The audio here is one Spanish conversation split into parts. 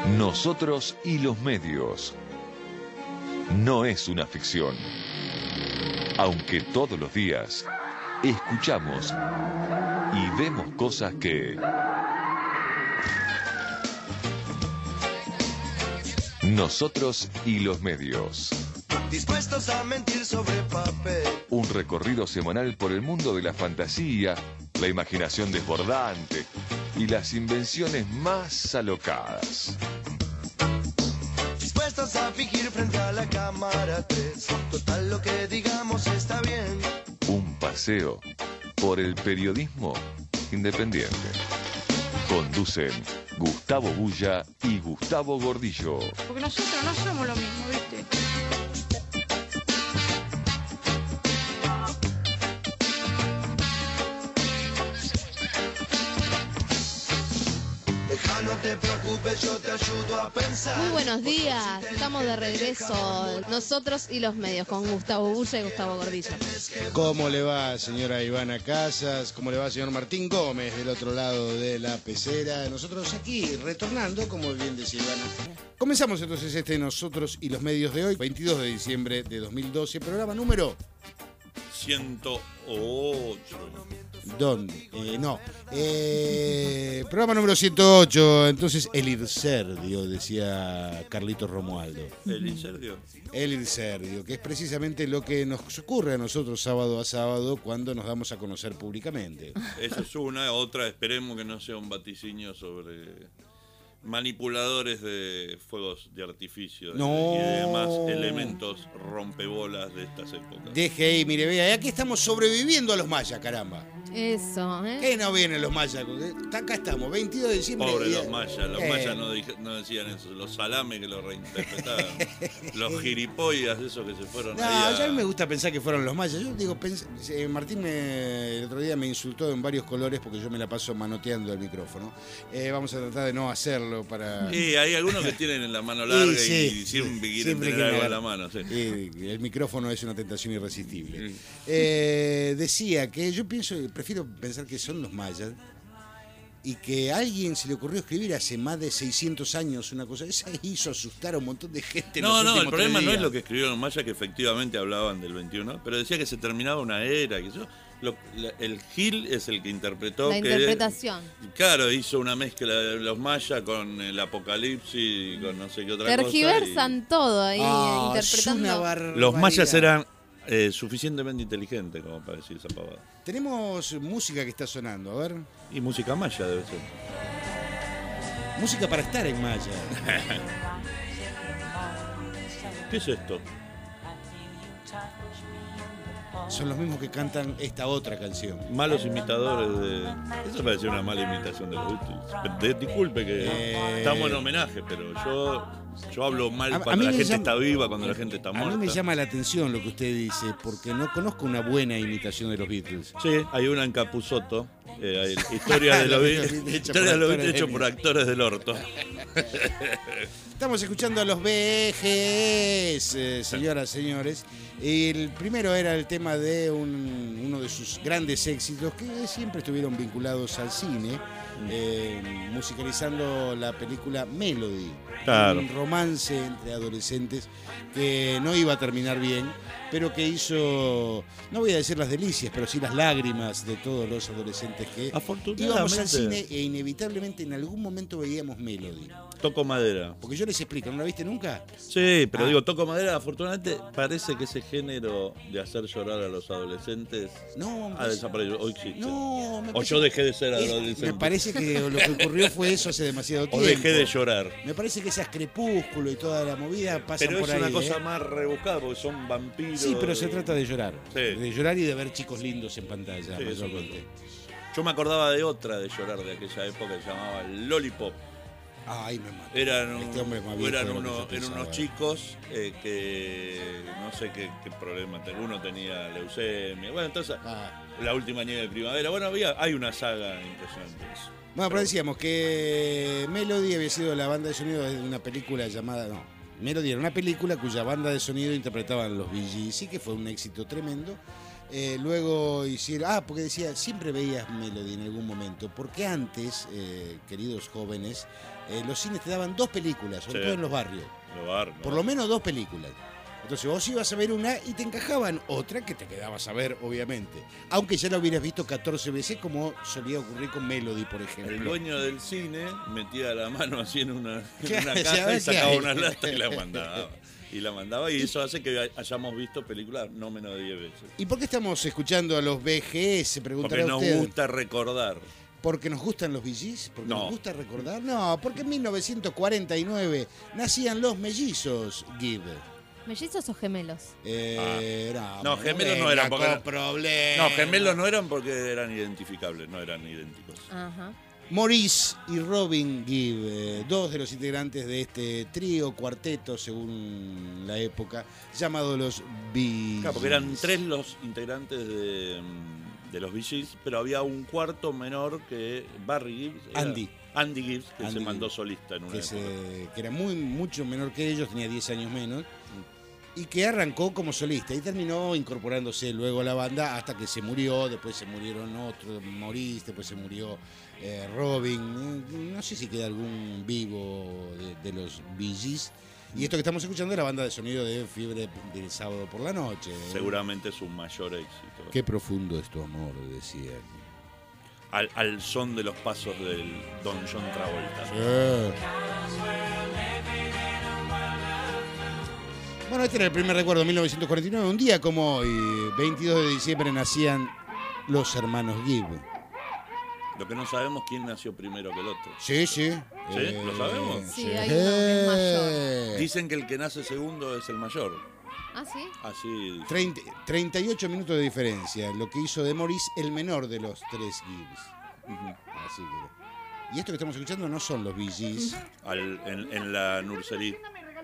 Nosotros y los medios. No es una ficción. Aunque todos los días escuchamos y vemos cosas que... Nosotros y los medios. Dispuestos a mentir sobre papel. Un recorrido semanal por el mundo de la fantasía, la imaginación desbordante y las invenciones más alocadas. Dispuestos a fingir frente a la cámara 3. Total, lo que digamos está bien. Un paseo por el periodismo independiente. Conducen Gustavo Bulla y Gustavo Gordillo. Porque nosotros no somos lo mismo, ¿viste? No te preocupes, yo te ayudo a pensar. Muy buenos días, estamos de regreso, nosotros y los medios, con Gustavo Bulla y Gustavo Gordillo. ¿Cómo le va, señora Ivana Casas? ¿Cómo le va, señor Martín Gómez, del otro lado de la pecera? Nosotros aquí, retornando, como bien decía Ivana. Comenzamos entonces Nosotros y los medios de hoy, 22 de diciembre de 2012, programa número... 108. ¿Dónde? Programa número 108, entonces el Irserdio, decía Carlitos Romualdo. ¿El Irserdio? El Irserdio, que es precisamente lo que nos ocurre a nosotros sábado a sábado cuando nos damos a conocer públicamente. Esa es una, otra, esperemos que no sea un vaticinio sobre manipuladores de fuegos de artificio y demás elementos rompebolas de estas épocas. Deje ahí, mire, vea, aquí estamos sobreviviendo a los mayas, caramba. Eso, ¿eh? ¿Qué no vienen los mayas? Acá estamos, 22 de diciembre. Pobre los mayas no decían eso, los salames que lo reinterpretaban, los gilipollas esos que se fueron ahí ya a mí me gusta pensar que fueron los mayas. Yo digo, Martín el otro día me insultó en varios colores porque yo me la paso manoteando el micrófono. Vamos a tratar de no hacerlo para... Sí, hay algunos que tienen en la mano larga y siempre quieren tener algo en la mano. Sí. El micrófono es una tentación irresistible. Decía que yo prefiero pensar que son los mayas y que a alguien se le ocurrió escribir hace más de 600 años una cosa. Esa hizo asustar a un montón de gente. No, el problema no es lo que escribieron los mayas, que efectivamente hablaban del 21, pero decía que se terminaba una era. El Gil es el que interpretó. La interpretación. Claro, hizo una mezcla de los mayas con el apocalipsis y con no sé qué otra Tergiversan cosa. Todo ahí interpretando. Los mayas eran suficientemente inteligentes como para decir esa pavada. Tenemos música que está sonando, a ver. Y música maya debe ser. Música para estar en maya. ¿Qué es esto? Son los mismos que cantan esta otra canción. Malos imitadores de... Eso parece una mala imitación de los Beatles. Disculpe que estamos en homenaje, pero yo hablo mal cuando la gente está viva, cuando la gente está muerta. A mí me llama la atención lo que usted dice, porque no conozco una buena imitación de los Beatles. Sí, hay una en Capusotto. Historia de los Beatles hecho por actores del orto. Estamos escuchando a los VGs, señoras, señores. El primero era el tema de uno de sus grandes éxitos que siempre estuvieron vinculados al cine, musicalizando la película Melody. Claro. Un romance entre adolescentes que no iba a terminar bien, pero que hizo, no voy a decir las delicias, pero sí las lágrimas de todos los adolescentes que íbamos al cine e inevitablemente en algún momento veíamos Melody. Toco madera. Porque yo les explico, ¿no la viste nunca? Sí, pero digo, toco madera, afortunadamente parece que ese género de hacer llorar a los adolescentes ha desaparecido. Hoy existe. O yo dejé de ser adolescente. Me parece que lo que ocurrió fue eso hace demasiado tiempo. O dejé de llorar. Me parece que esas Crepúsculo y toda la movida pasan por ahí. Pero es una cosa más rebuscada porque son vampiros. Sí, pero se trata de llorar. Sí. De llorar y de ver chicos lindos en pantalla. Sí, yo me acordaba de otra de llorar de aquella época que se llamaba Lollipop. Ay, me mató. Eran unos chicos que no sé qué problema. Uno tenía leucemia. Bueno, entonces, la última nieve de primavera. Bueno, hay una saga impresionante. Bueno, pero decíamos que Melody había sido la banda de sonido de una película llamada... Melody era una película cuya banda de sonido interpretaban los Bee Gees, sí que fue un éxito tremendo. Luego hicieron... porque decía, siempre veías Melody en algún momento, porque antes, queridos jóvenes, los cines te daban 2 películas, sobre todo en los barrios. Por lo menos 2 películas. Entonces vos ibas a ver una y te encajaban otra que te quedabas a ver, obviamente. Aunque ya la hubieras visto 14 veces, como solía ocurrir con Melody, por ejemplo. El dueño del cine metía la mano así en una Claro, caja y sacaba hay? una lata y la mandaba. Y eso hace que hayamos visto películas no menos de 10 veces. ¿Y por qué estamos escuchando a los BGS? Se preguntará Porque nos usted. gusta recordar. ¿Porque nos gustan los VGs? ¿Porque No. nos gusta recordar? No, porque en 1949 nacían los mellizos Gibb. ¿Mellizos o gemelos? No, gemelos no eran porque... Problemas. No, gemelos no eran porque eran identificables, no eran idénticos. Ajá. Maurice y Robin Gibb, 2 de los integrantes de este trío, cuarteto, según la época, llamado los Bee Claro, porque Gees. eran 3 los integrantes de los Bee Gees, pero había un cuarto menor que Barry Gibbs. Andy Gibbs, que se mandó solista en una época. Que era mucho menor que ellos, tenía 10 años menos, y que arrancó como solista y terminó incorporándose luego a la banda hasta que se murió. Después se murieron otros, Maurice, después se murió Robin. No sé si queda algún vivo de los Bee Gees. Y esto que estamos escuchando es la banda de sonido de Fiebre del Sábado por la Noche. Seguramente es un mayor éxito. Qué profundo es tu amor, decían. Al son de los pasos del Don John Travolta. Bueno, este era el primer recuerdo, 1949. Un día como hoy, 22 de diciembre, nacían los hermanos Gibb. Lo que no sabemos quién nació primero que el otro. Sí. ¿Sí? ¿Lo sabemos? Sí, hay uno que es mayor. Dicen que el que nace segundo es el mayor. ¿Ah, sí? Así. 38 minutos de diferencia, lo que hizo de Maurice el menor de los 3 Gibbs. Así que... Y esto que estamos escuchando no son los Bee Gees. En la nursería.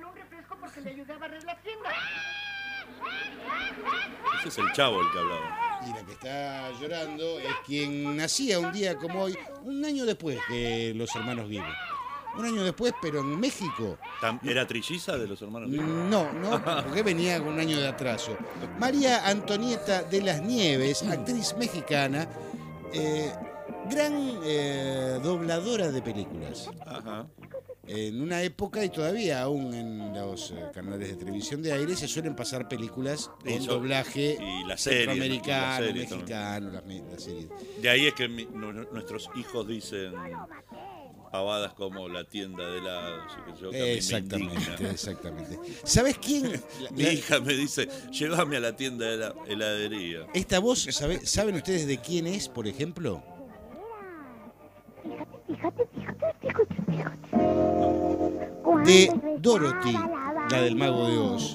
Ese es el Chavo el que hablaba. Y la que está llorando es quien nacía un día como hoy, un año después que los hermanos Gibb. Un año después, pero en México. ¿Era trilliza de los hermanos? No, porque venía con un año de atraso. María Antonieta de las Nieves, actriz mexicana, gran dobladora de películas. Ajá. En una época y todavía aún en los canales de televisión de aire se suelen pasar películas con doblaje y la serie, centroamericano, y la serie mexicano, las series. De ahí es que nuestros hijos dicen pavadas como la tienda de helados. Exactamente. ¿Sabes quién? Mi hija me dice, llévame a la tienda de la heladería. Esta voz, ¿saben ustedes de quién es, por ejemplo? De Dorothy, la del Mago de Oz.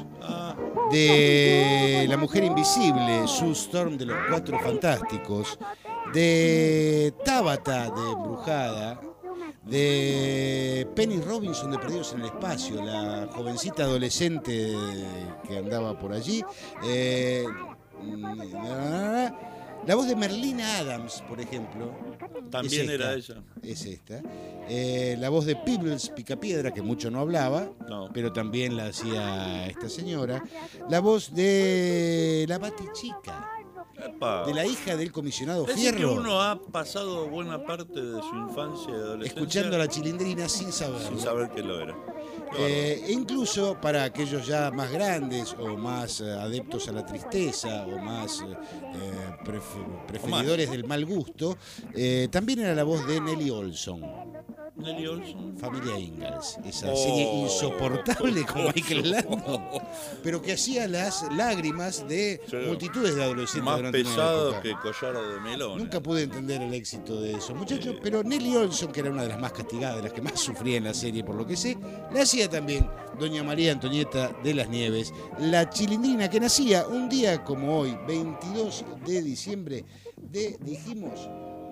De La Mujer Invisible, Sue Storm de los Cuatro Fantásticos. De Tabitha de Embrujada. De Penny Robinson de Perdidos en el Espacio, la jovencita adolescente que andaba por allí. La voz de Merlina Adams, por ejemplo. También era ella. Es esta. La voz de Peebles Picapiedra, que mucho no hablaba, pero también la hacía esta señora. La voz de la Batichica. Epa. De la hija del comisionado Es Fierro. que uno ha pasado buena parte de su infancia y adolescencia escuchando a la Chilindrina sin saberlo. Sin saber que lo era. E incluso para aquellos ya más grandes o más adeptos a la tristeza o más preferidores del mal gusto, también era la voz de Nelly Olson. Nelly Olson. Familia Ingalls, esa serie insoportable con Michael Landon, pero que hacía las lágrimas de multitudes de adolescentes. Más durante pesado una época. que collar de melón. Nunca pude entender el éxito de esos muchachos, pero Nelly Olson, que era una de las más castigadas, de las que más sufría en la serie, por lo que sé, la hacía también doña María Antonieta de las Nieves, la Chilindrina, que nacía un día como hoy, 22 de diciembre de, dijimos,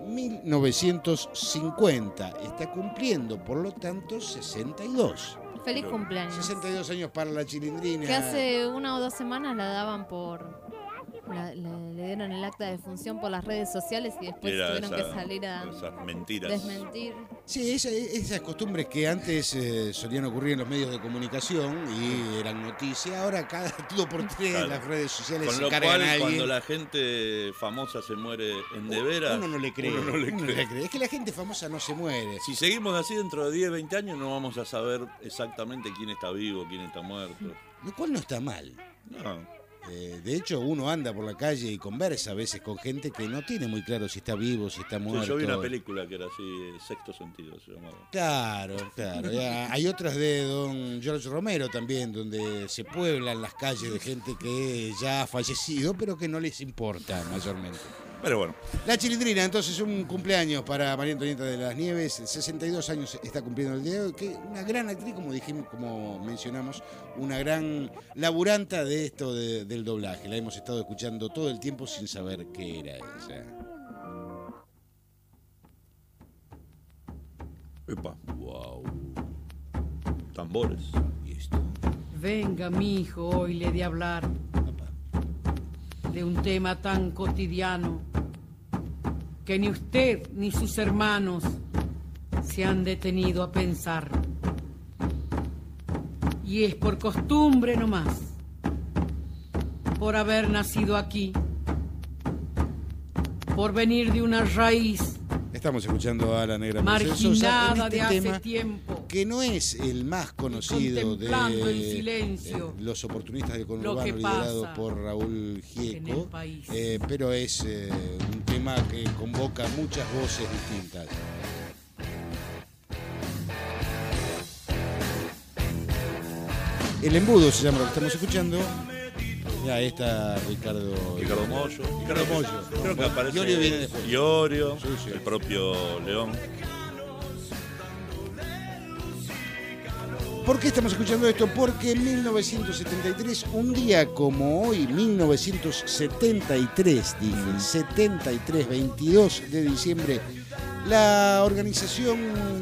1950. Está cumpliendo, por lo tanto, 62. Feliz cumpleaños. 62 años para la Chilindrina. Que hace 1 o 2 semanas la daban por le dieron el acta de función por las redes sociales y después Era tuvieron que salir a esas mentiras. desmentir. Sí, esas costumbres que antes solían ocurrir en los medios de comunicación y eran noticias, ahora cada todo por tres Claro. las redes sociales Con se lo cargan cual, a alguien. cuando la gente famosa se muere en de veras, Uno no le cree. uno no le cree. Es que la gente famosa no se muere. Si seguimos así dentro de 10, 20 años no vamos a saber exactamente quién está vivo, quién está muerto. Lo cual no está mal. No. De hecho, uno anda por la calle y conversa a veces con gente que no tiene muy claro si está vivo, si está muerto. Sí, yo vi una película que era así, Sexto Sentido se llamaba. Claro. Hay otras de don George Romero también, donde se pueblan las calles de gente que ya ha fallecido, pero que no les importa mayormente. Pero bueno, La Chilindrina, entonces, un cumpleaños para María Antonieta de las Nieves, 62 años está cumpliendo el día de hoy, que una gran actriz, como dijimos, como mencionamos, una gran laburanta de esto del doblaje. La hemos estado escuchando todo el tiempo sin saber qué era ella. epa, wow. Tambores. Y esto, Venga, mi hijo, hoy le de hablar papá. de un tema tan cotidiano que ni usted ni sus hermanos se han detenido a pensar. Y es por costumbre nomás, por haber nacido aquí, por venir de una raíz Estamos escuchando a la Negra Mercedes Sosa marginada en de este hace tema tiempo, que no es el más conocido de contemplando en silencio los oportunistas del lo conurbano que liderado pasa por Raúl en Gieco, el país. pero es un tema que convoca muchas voces distintas. El embudo se llama lo que estamos escuchando. Ya ahí está Ricardo Mollo. Creo que aparece Iorio viene después. Iorio, Sí, sí. el propio León. ¿Por qué estamos escuchando esto? Porque en 1973, un día como hoy, 1973, dije, 73, 22 de diciembre, la organización...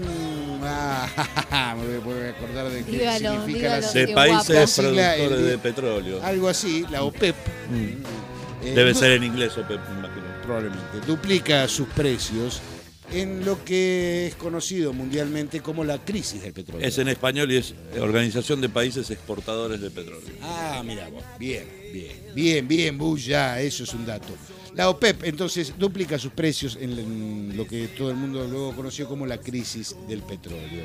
me voy a acordar de qué Dígalo, significa dígalo. la De Qué países guapo. Sigla, productores de petróleo. algo así, la OPEP. Debe du- ser en inglés, OPEP, me imagino. Probablemente. Duplica sus precios en lo que es conocido mundialmente como la crisis del petróleo. Es en español y es Organización de Países Exportadores de Petróleo. Ah, mira vos. Bien, Bulla, eso es un dato. La OPEP, entonces, duplica sus precios en lo que todo el mundo luego conoció como la crisis del petróleo.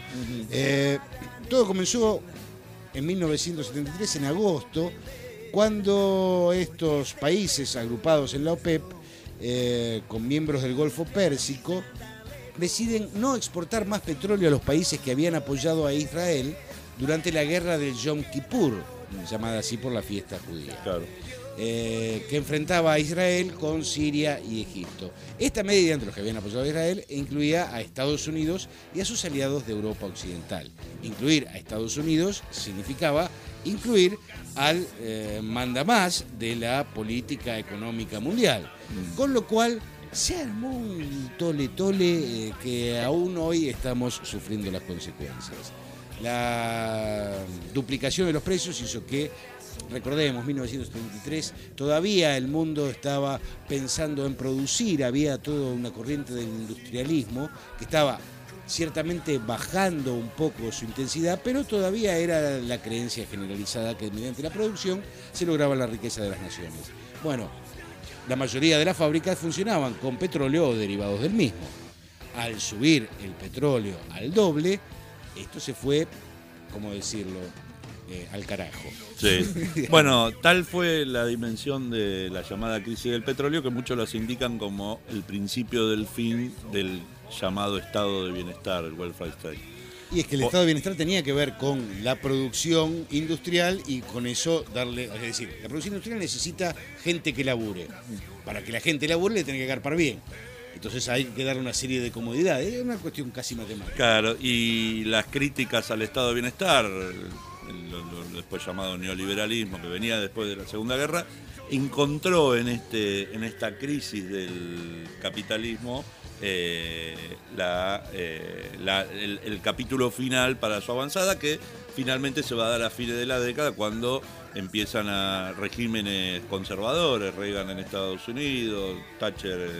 Todo comenzó en 1973, en agosto, cuando estos países agrupados en la OPEP, con miembros del Golfo Pérsico, deciden no exportar más petróleo a los países que habían apoyado a Israel durante la guerra del Yom Kippur, llamada así por la fiesta judía. Claro. Que enfrentaba a Israel con Siria y Egipto. Esta medida, entre los que habían apoyado a Israel, incluía a Estados Unidos y a sus aliados de Europa Occidental. Incluir a Estados Unidos significaba incluir al mandamás de la política económica mundial. Con lo cual se armó un tole que aún hoy estamos sufriendo las consecuencias. La duplicación de los precios hizo que, recordemos, 1933, todavía el mundo estaba pensando en producir, había toda una corriente del industrialismo que estaba ciertamente bajando un poco su intensidad, pero todavía era la creencia generalizada que mediante la producción se lograba la riqueza de las naciones. Bueno, la mayoría de las fábricas funcionaban con petróleo o derivados del mismo. Al subir el petróleo al doble, esto se fue, ¿cómo decirlo?, al carajo. Sí. Bueno, tal fue la dimensión de la llamada crisis del petróleo que muchos las indican como el principio del fin del llamado estado de bienestar, el welfare state. Y es que el estado de bienestar tenía que ver con la producción industrial y con eso darle, es decir, la producción industrial necesita gente que labure. Para que la gente labure le tiene que garpar bien. Entonces hay que darle una serie de comodidades, es una cuestión casi matemática. Claro, y las críticas al estado de bienestar, lo después llamado neoliberalismo, que venía después de la Segunda Guerra, encontró en esta crisis del capitalismo el capítulo final para su avanzada, que finalmente se va a dar a fines de la década cuando empiezan a regímenes conservadores, Reagan en Estados Unidos, Thatcher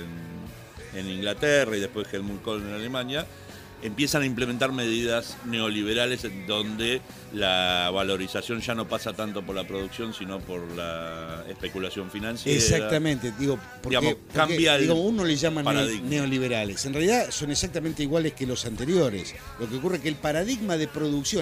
en Inglaterra y después Helmut Kohl en Alemania, empiezan a implementar medidas neoliberales en donde la valorización ya no pasa tanto por la producción, sino por la especulación financiera. Exactamente, cambia el uno le llama paradigma. Neoliberales. En realidad son exactamente iguales que los anteriores. Lo que ocurre es que el paradigma de producción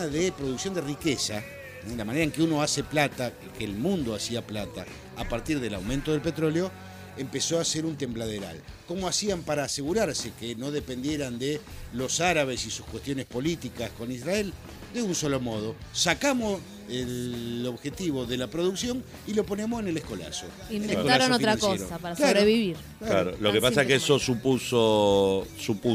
de riqueza, la manera en que uno hace plata, que el mundo hacía plata a partir del aumento del petróleo, empezó a ser un tembladeral. ¿Cómo hacían para asegurarse que no dependieran de los árabes y sus cuestiones políticas con Israel? De un solo modo, sacamos el objetivo de la producción y lo ponemos en el escolazo. Inventaron otra cosa para sobrevivir. Claro, lo que pasa es que eso supuso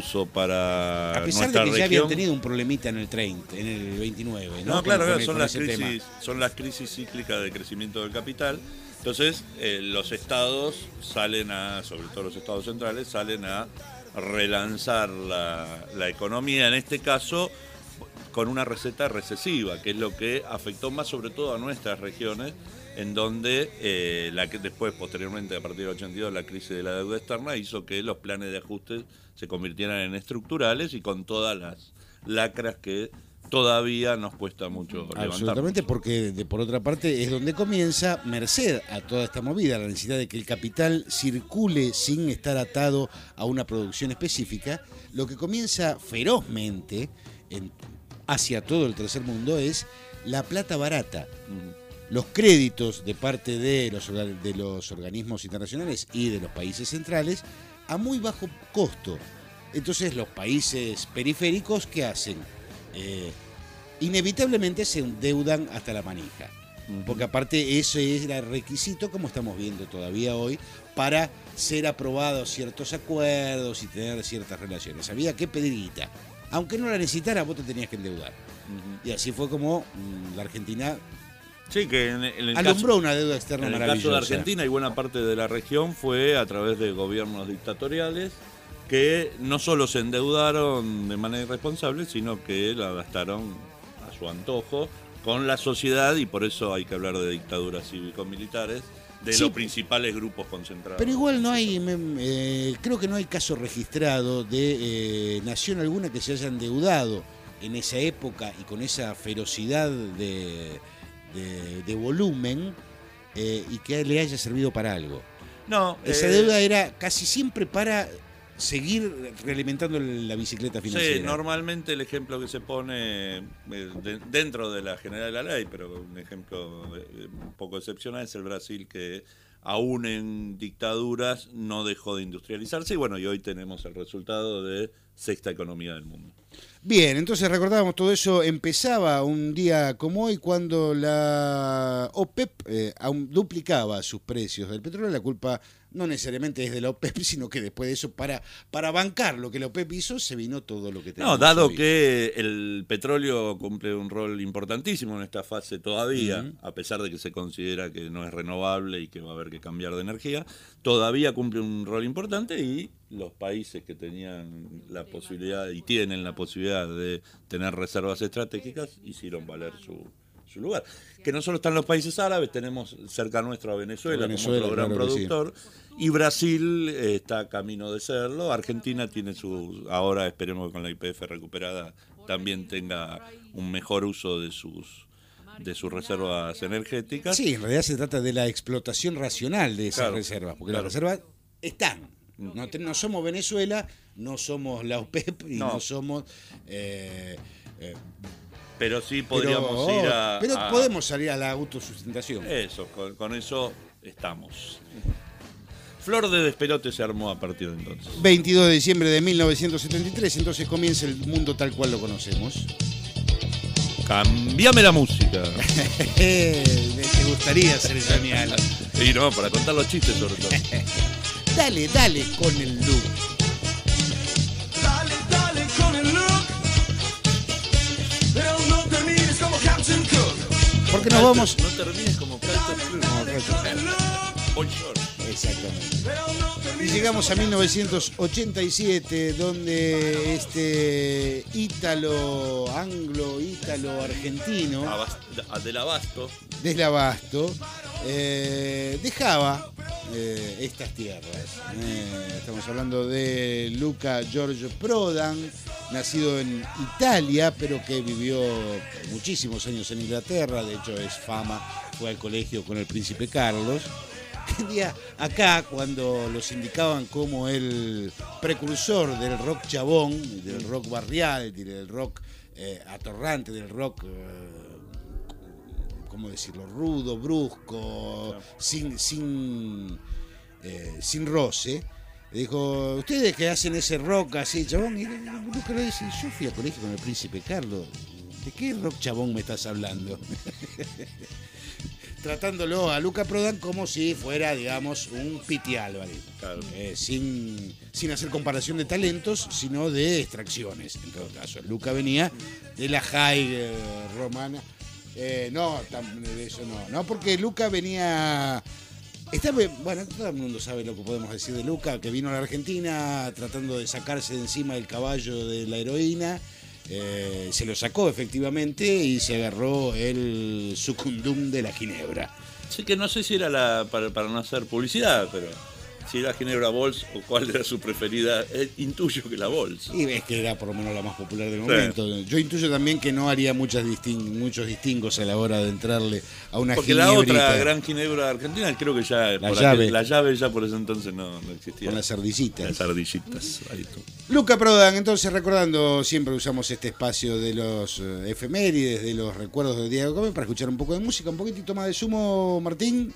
para a pesar nuestra de que región, ya habían tenido un problemita en el 30, en el 29, ¿no? No, claro, con son las crisis cíclicas de crecimiento del capital. Entonces, los estados sobre todo los estados centrales, salen a relanzar la economía, en este caso, con una receta recesiva, que es lo que afectó más sobre todo a nuestras regiones, en donde después, posteriormente, a partir del 82, la crisis de la deuda externa hizo que los planes de ajuste se convirtieran en estructurales y con todas las lacras que todavía nos cuesta mucho levantar. Absolutamente, porque por otra parte es donde comienza, merced a toda esta movida, la necesidad de que el capital circule sin estar atado a una producción específica. Lo que comienza ferozmente hacia todo el tercer mundo es la plata barata. Los créditos de parte de los organismos internacionales y de los países centrales a muy bajo costo. Entonces los países periféricos, ¿qué hacen? Inevitablemente se endeudan hasta la manija, porque aparte ese es el requisito, como estamos viendo todavía hoy, para ser aprobados ciertos acuerdos y tener ciertas relaciones. Había que pedir guita, aunque no la necesitara, vos te tenías que endeudar. Y así fue como la Argentina que alumbró una deuda externa maravillosa. En el caso de Argentina y buena parte de la región fue a través de gobiernos dictatoriales que no solo se endeudaron de manera irresponsable, sino que la gastaron a su antojo con la sociedad, y por eso hay que hablar de dictaduras cívico-militares, de los principales grupos concentrados. Pero igual no hay, creo que no hay caso registrado de nación alguna que se haya endeudado en esa época y con esa ferocidad de volumen y que le haya servido para algo. No, esa deuda era casi siempre para seguir realimentando la bicicleta financiera. Sí, normalmente el ejemplo que se pone dentro de la general de la ley, pero un ejemplo un poco excepcional, es el Brasil, que aún en dictaduras no dejó de industrializarse, y bueno, y hoy tenemos el resultado de sexta economía del mundo. Bien, entonces recordábamos todo eso, empezaba un día como hoy cuando la OPEP duplicaba sus precios del petróleo. La culpa no necesariamente es de la OPEP, sino que después de eso, para bancar lo que la OPEP hizo, se vino todo lo que tenía. No, dado que el petróleo cumple un rol importantísimo en esta fase todavía, a pesar de que se considera que no es renovable y que va a haber que cambiar de energía, todavía cumple un rol importante, y los países que tenían la posibilidad y tienen la posibilidad de tener reservas estratégicas hicieron valer su lugar. Que no solo están los países árabes, tenemos cerca nuestro a Venezuela como otro gran productor, y Brasil está camino de serlo. Argentina tiene ahora esperemos que con la YPF recuperada también tenga un mejor uso de sus reservas energéticas. Sí, en realidad se trata de la explotación racional de esas reservas, porque las reservas están. No somos Venezuela, no somos la OPEP y no somos... pero sí podríamos ir a... Pero podemos salir a la autosustentación. Eso, con eso estamos. Flor de Despelote se armó a partir de entonces. 22 de diciembre de 1973, entonces comienza el mundo tal cual lo conocemos. Cambiame la música. Te gustaría ser genial. Y no, para contar los chistes sobre todo. Dale con el look. Dale con el look. Pero no termines como Captain Cook. Porque nos vamos. No termines como Captain Cook. No, Boy Short. Exactamente. Pero no termines Y llegamos a 1987, donde este anglo-ítalo-argentino Del Abasto. del Abasto dejaba estas tierras. Estamos hablando de Luca Giorgio Prodan, nacido en Italia, pero que vivió muchísimos años en Inglaterra. De hecho, fue al colegio con el príncipe Carlos. Un día acá, cuando los indicaban como el precursor del rock chabón, del rock barrial, del rock atorrante, del rock, ¿cómo decirlo?, rudo, brusco, sin roce, le dijo: ustedes que hacen ese rock así, chabón, y Luca le dice: yo fui al colegio con el príncipe Carlos, ¿de qué rock chabón me estás hablando? Tratándolo a Luca Prodan como si fuera, digamos, un Piti Álvarez. Claro. Sin hacer comparación de talentos, sino de extracciones, en todo caso. Luca venía de la high romana. No, de eso no, porque Luca venía... Bueno, todo el mundo sabe lo que podemos decir de Luca, que vino a la Argentina tratando de sacarse de encima el caballo de la heroína. Se lo sacó efectivamente y se agarró el sucundum de la ginebra. Sí, que no sé si era para no hacer publicidad, pero si era Ginebra Bols o cuál era su preferida. Intuyo que la Bols. Y ves que era por lo menos la más popular del momento. Sí. Yo intuyo también que no haría muchos distingos a la hora de entrarle a una porque ginebrita. La otra gran ginebra argentina creo que ya la llave ya por ese entonces no existía. Con las ardillitas. Las ardillitas. Ahí tú. Luca Prodan, entonces, recordando, siempre usamos este espacio de los efemérides, de los recuerdos de Diego Gómez, para escuchar un poco de música, un poquitito más de sumo, Martín.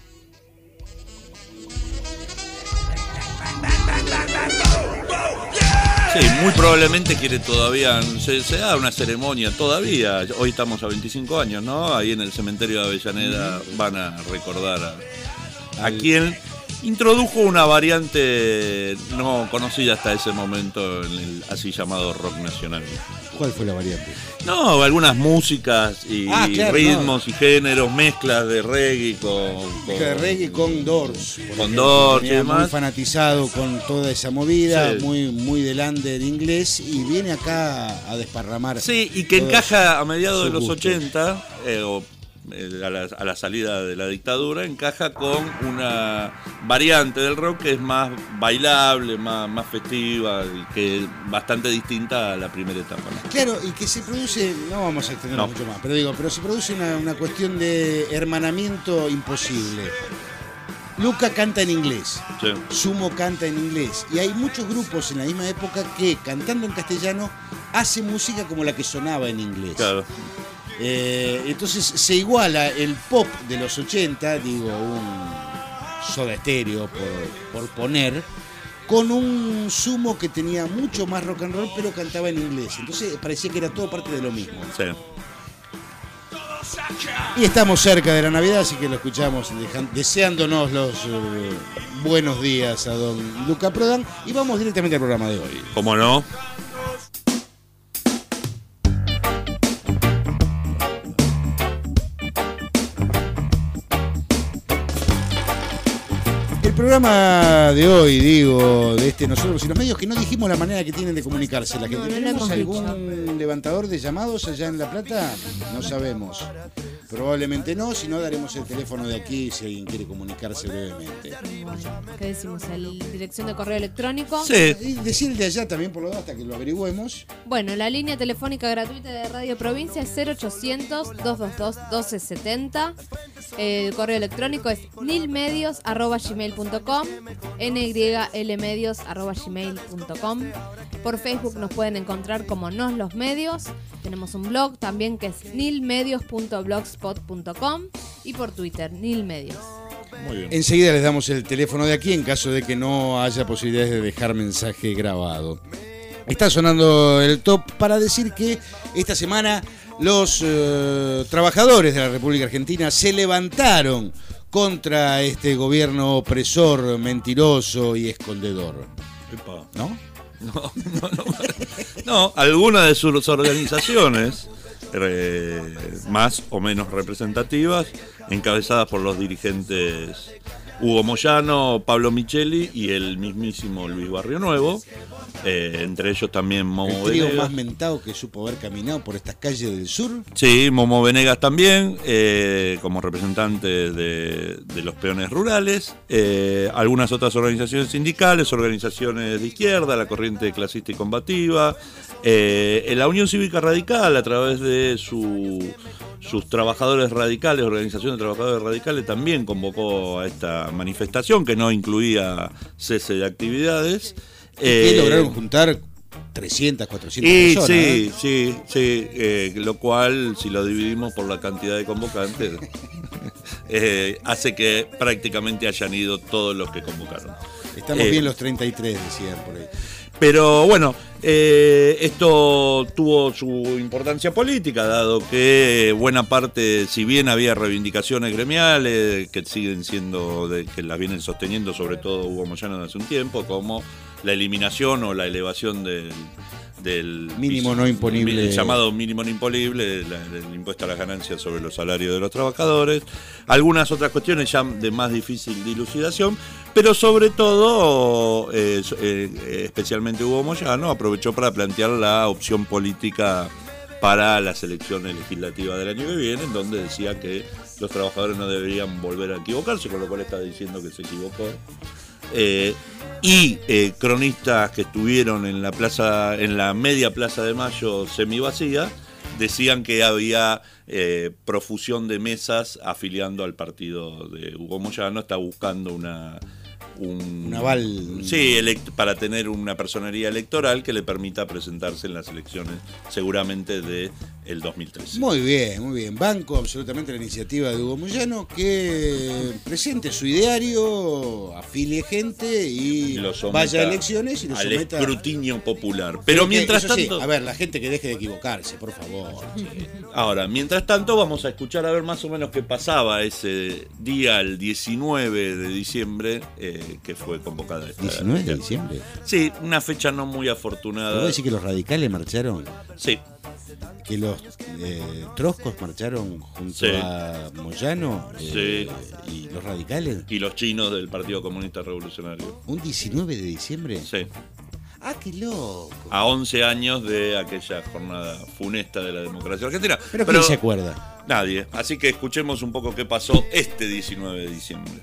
Sí, muy probablemente quiere todavía, se da una ceremonia todavía, hoy estamos a 25 años, ¿no? Ahí en el cementerio de Avellaneda van a recordar a quien introdujo una variante no conocida hasta ese momento en el así llamado rock nacional. ¿Cuál fue la variante? No, algunas músicas y ritmos y géneros, mezclas de reggae con Doors. Con Doors y demás. Muy fanatizado con toda esa movida, sí. muy del under inglés, y viene acá a desparramar. Sí, y que encaja a mediados de los 80, a la salida de la dictadura, encaja con una variante del rock que es más bailable, más festiva, y que es bastante distinta a la primera etapa, ¿no? Claro, y que se produce, no vamos a extendernos mucho más, pero se produce una cuestión de hermanamiento imposible. Luca canta en inglés, sí. Sumo canta en inglés, y hay muchos grupos en la misma época que, cantando en castellano, hacen música como la que sonaba en inglés. Claro. Entonces se iguala el pop de los 80, digo, un Soda Stereo por poner, con un Sumo que tenía mucho más rock and roll, pero cantaba en inglés. Entonces parecía que era todo parte de lo mismo. Sí. Y estamos cerca de la Navidad, así que lo escuchamos deseándonos los buenos días a don Luca Prodan, y vamos directamente al programa de hoy. ¿Cómo no? El programa de hoy, de nosotros y los medios, que no dijimos la manera que tienen de comunicarse la gente. ¿Tenemos algún levantador de llamados allá en La Plata? No sabemos. Probablemente no, si no daremos el teléfono de aquí si alguien quiere comunicarse brevemente. ¿Qué decimos? ¿La dirección de correo electrónico? Sí. Y decir de allá también, por lo menos, hasta que lo averigüemos. Bueno, la línea telefónica gratuita de Radio Provincia es 0800-222-1270. El correo electrónico es nilmedios@gmail.com, nylmedios@gmail.com. Por Facebook nos pueden encontrar como Nos Los Medios. Tenemos un blog también que es nilmedios.blogspot.com, y por Twitter, nilmedios. Muy bien. Enseguida les damos el teléfono de aquí en caso de que no haya posibilidades de dejar mensaje grabado. Está sonando el top para decir que esta semana los trabajadores de la República Argentina se levantaron contra este gobierno opresor, mentiroso y escondedor. ¿No? No, algunas de sus organizaciones más o menos representativas, encabezadas por los dirigentes Hugo Moyano, Pablo Micheli y el mismísimo Luis Barrio Nuevo. Entre ellos también Momo El trío Venegas. más mentado que supo haber caminado por estas calles del sur. Sí, Momo Venegas también, como representante de los peones rurales. Algunas otras organizaciones sindicales, organizaciones de izquierda, la corriente clasista y combativa. La Unión Cívica Radical, a través de sus trabajadores radicales, organización de trabajadores radicales, también convocó a esta manifestación que no incluía cese de actividades. Y lograron juntar 300, 400 personas. Sí, lo cual, si lo dividimos por la cantidad de convocantes, hace que prácticamente hayan ido todos los que convocaron. Estamos bien los 33, decían por ahí. Pero bueno, esto tuvo su importancia política, dado que buena parte, si bien había reivindicaciones gremiales que siguen siendo, que las vienen sosteniendo sobre todo Hugo Moyano de hace un tiempo, como la eliminación o la elevación del mínimo no imponible, el llamado mínimo no imponible, el impuesto a las ganancias sobre los salarios de los trabajadores, algunas otras cuestiones ya de más difícil dilucidación, pero sobre todo, especialmente Hugo Moyano, aprovechó para plantear la opción política para las elecciones legislativas del año que viene, en donde decía que los trabajadores no deberían volver a equivocarse, con lo cual está diciendo que se equivocó. Cronistas que estuvieron en la media Plaza de Mayo semivacía decían que había profusión de mesas afiliando al partido de Hugo Moyano. Está buscando un aval, sí, para tener una personería electoral que le permita presentarse en las elecciones seguramente de el 2013. Muy bien. Banco absolutamente la iniciativa de Hugo Moyano, que presente su ideario, afilie gente y vaya a elecciones y lo someta al escrutinio popular. Pero mientras tanto, sí, a ver, la gente que deje de equivocarse, por favor. Ahora, mientras tanto, vamos a escuchar a ver más o menos qué pasaba ese día, el 19 de diciembre, que fue convocada. ¿19 de diciembre? Sí, una fecha no muy afortunada. ¿Puedo decir que los radicales marcharon? Sí. Que los troscos marcharon junto a Moyano, sí. Y los radicales. Y los chinos del Partido Comunista Revolucionario. ¿Un 19 de diciembre? Sí. Ah, qué loco. A 11 años de aquella jornada funesta de la democracia argentina. ¿Pero quién se acuerda? Nadie. Así que escuchemos un poco qué pasó este 19 de diciembre.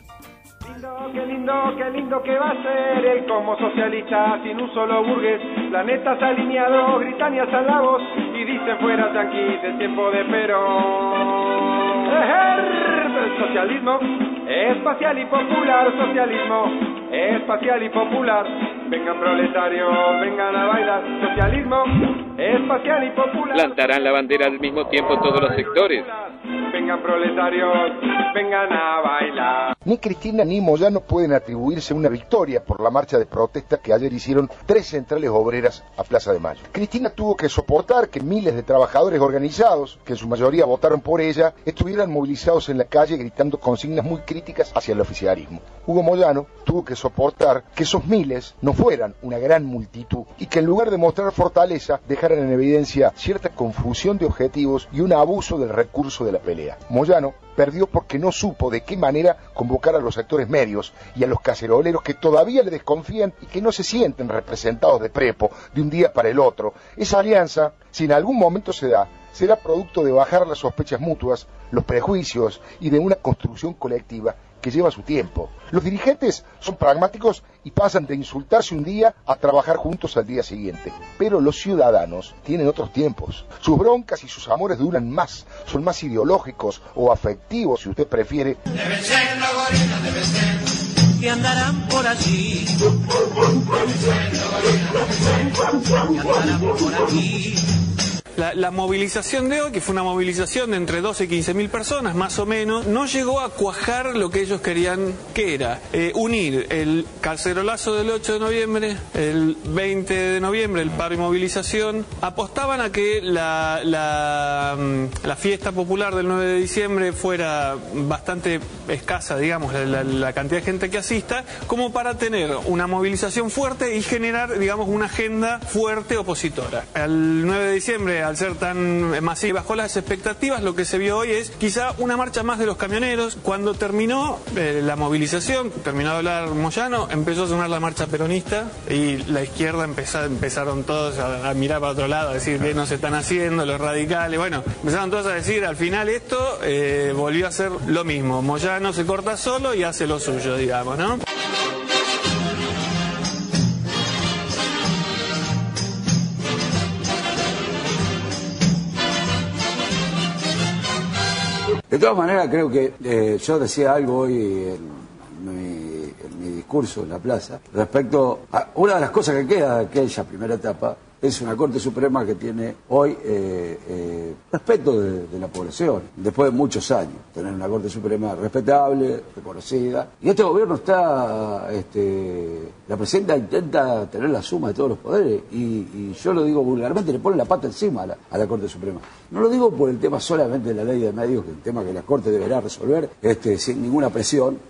Qué lindo que va a ser el como socialista sin un solo burgués. Planetas alineados, gritan y alzan la voz y dicen fuera yanquis el tiempo de Perón. El socialismo espacial y popular, socialismo espacial y popular. Vengan proletarios, vengan a bailar, socialismo espacial y popular. Plantarán la bandera al mismo tiempo todos los sectores. Vengan proletarios, vengan a bailar. Ni Cristina ni Moyano pueden atribuirse una victoria por la marcha de protesta que ayer hicieron 3 centrales obreras a Plaza de Mayo. Cristina tuvo que soportar que miles de trabajadores organizados, que en su mayoría votaron por ella, estuvieran movilizados en la calle gritando consignas muy críticas hacia el oficialismo. Hugo Moyano tuvo que soportar que esos miles no fueran una gran multitud y que en lugar de mostrar fortaleza dejaran en evidencia cierta confusión de objetivos y un abuso del recurso de la pelea. Moyano perdió porque no supo de qué manera convocar a los actores medios y a los caceroleros que todavía le desconfían y que no se sienten representados de prepo de un día para el otro. Esa alianza, si en algún momento se da, será producto de bajar las sospechas mutuas, los prejuicios y de una construcción colectiva que lleva su tiempo. Los dirigentes son pragmáticos y pasan de insultarse un día a trabajar juntos al día siguiente. Pero los ciudadanos tienen otros tiempos. Sus broncas y sus amores duran más, son más ideológicos o afectivos, si usted prefiere. Deben ser los gorilas, deben ser que andarán por allí. Que andarán por aquí. La movilización de hoy, que fue una movilización de entre 12 y 15.000 personas, más o menos, no llegó a cuajar lo que ellos querían, que era unir el cacerolazo del 8 de noviembre, el 20 de noviembre, el paro y movilización. Apostaban a que la fiesta popular del 9 de diciembre fuera bastante escasa, digamos, la cantidad de gente que asista, como para tener una movilización fuerte y generar, digamos, una agenda fuerte opositora. El 9 de diciembre al ser tan masiva, bajo las expectativas, lo que se vio hoy es quizá una marcha más de los camioneros. Cuando terminó la movilización, terminó de hablar Moyano, empezó a sonar la marcha peronista y la izquierda empezaron todos a mirar para otro lado, a decir que no se están haciendo, los radicales. Bueno, empezaron todos a decir, al final esto volvió a ser lo mismo. Moyano se corta solo y hace lo suyo, digamos, ¿no? De todas maneras, creo que yo decía algo hoy en mi discurso en la plaza respecto a una de las cosas que queda de aquella primera etapa. Es una Corte Suprema que tiene hoy respeto de la población, después de muchos años, tener una Corte Suprema respetable, reconocida. Y este gobierno está, la presidenta intenta tener la suma de todos los poderes y yo lo digo vulgarmente, le pone la pata encima a la Corte Suprema. No lo digo por el tema solamente de la ley de medios, que es el tema que la Corte deberá resolver sin ninguna presión,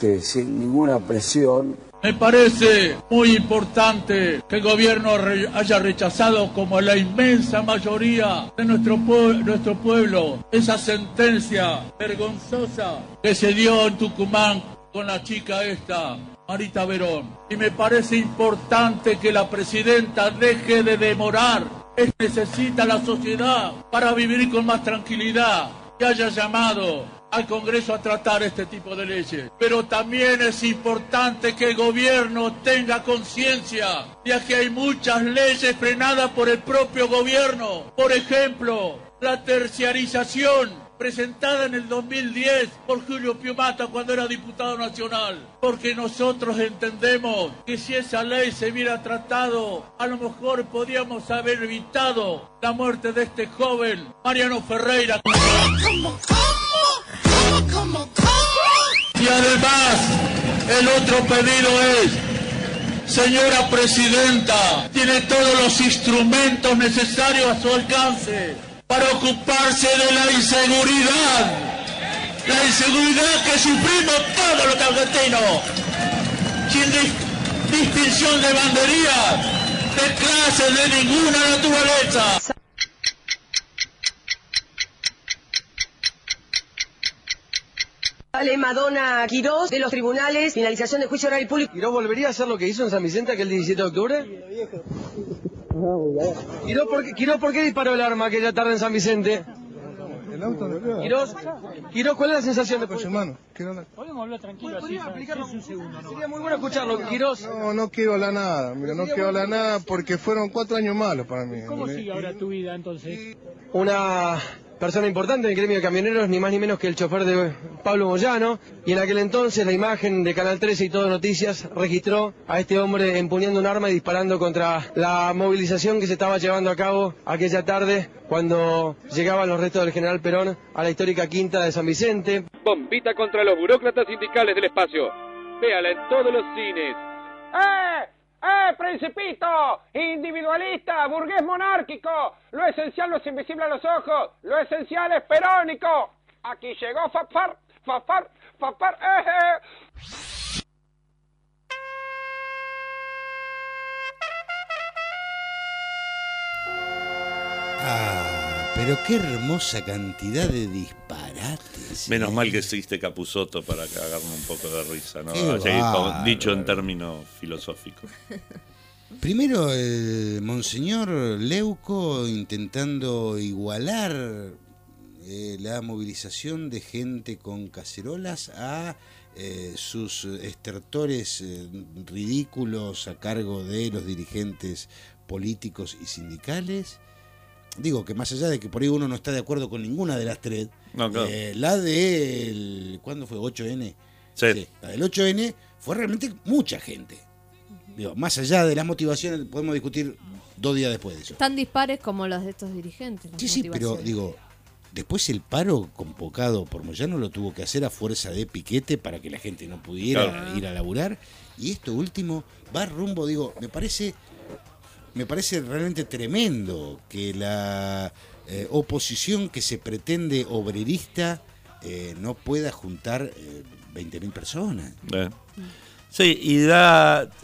Me parece muy importante que el gobierno haya rechazado, como la inmensa mayoría de nuestro pueblo, esa sentencia vergonzosa que se dio en Tucumán con la chica esta, Marita Verón. Y me parece importante que la presidenta deje de demorar. Necesita la sociedad para vivir con más tranquilidad, que haya llamado al Congreso a tratar este tipo de leyes. Pero también es importante que el gobierno tenga conciencia de que hay muchas leyes frenadas por el propio gobierno. Por ejemplo, la terciarización presentada en el 2010 por Julio Piumata cuando era diputado nacional. Porque nosotros entendemos que si esa ley se hubiera tratado, a lo mejor podríamos haber evitado la muerte de este joven, Mariano Ferreira. Y además, el otro pedido es, señora presidenta, tiene todos los instrumentos necesarios a su alcance para ocuparse de la inseguridad que sufrimos todos los argentinos, sin distinción de bandería, de clase, de ninguna naturaleza. Sale Madonna Quirós de los tribunales, finalización de juicio oral y público. ¿Quirós volvería a hacer lo que hizo en San Vicente aquel 17 de octubre? ¿Quirós por qué disparó el arma aquella tarde en San Vicente? El auto de Quirós, ¿cuál es la sensación de pues, hermano? Podemos hablar tranquilo así, explicarlo un segundo. ¿No? Sería muy bueno escucharlo, Quirós. No quiero hablar nada, mira, no quiero hablar nada porque fueron 4 años malos para mí. ¿Cómo sigue ahora tu vida entonces? Una persona importante en el gremio de camioneros, ni más ni menos que el chofer de Pablo Moyano, y en aquel entonces la imagen de Canal 13 y Todo Noticias registró a este hombre empuñando un arma y disparando contra la movilización que se estaba llevando a cabo aquella tarde cuando llegaban los restos del general Perón a la histórica quinta de San Vicente. Bombita contra los burócratas sindicales del espacio. Véala en todos los cines. Principito! Individualista, burgués monárquico. Lo esencial no es invisible a los ojos. Lo esencial es perónico. Aquí llegó Fafar. Pero qué hermosa cantidad de disparates. Menos mal que existe Capusotto para cagarme un poco de risa, ¿no? Dicho en términos filosóficos. Primero el monseñor Leuco intentando igualar la movilización de gente con cacerolas a sus estertores ridículos a cargo de los dirigentes políticos y sindicales. Digo que más allá de que por ahí uno no está de acuerdo con ninguna de las tres, no, claro. La del... ¿Cuándo fue? ¿8N? Sí. La del 8N fue realmente mucha gente. Digo, más allá de las motivaciones, podemos discutir 2 días después de eso. Tan dispares como los de estos dirigentes. Sí, pero digo, después el paro convocado por Moyano lo tuvo que hacer a fuerza de piquete para que la gente no pudiera ir a laburar. Y esto último va rumbo, digo, me parece realmente tremendo que la oposición que se pretende obrerista no pueda juntar 20.000 personas. Sí, y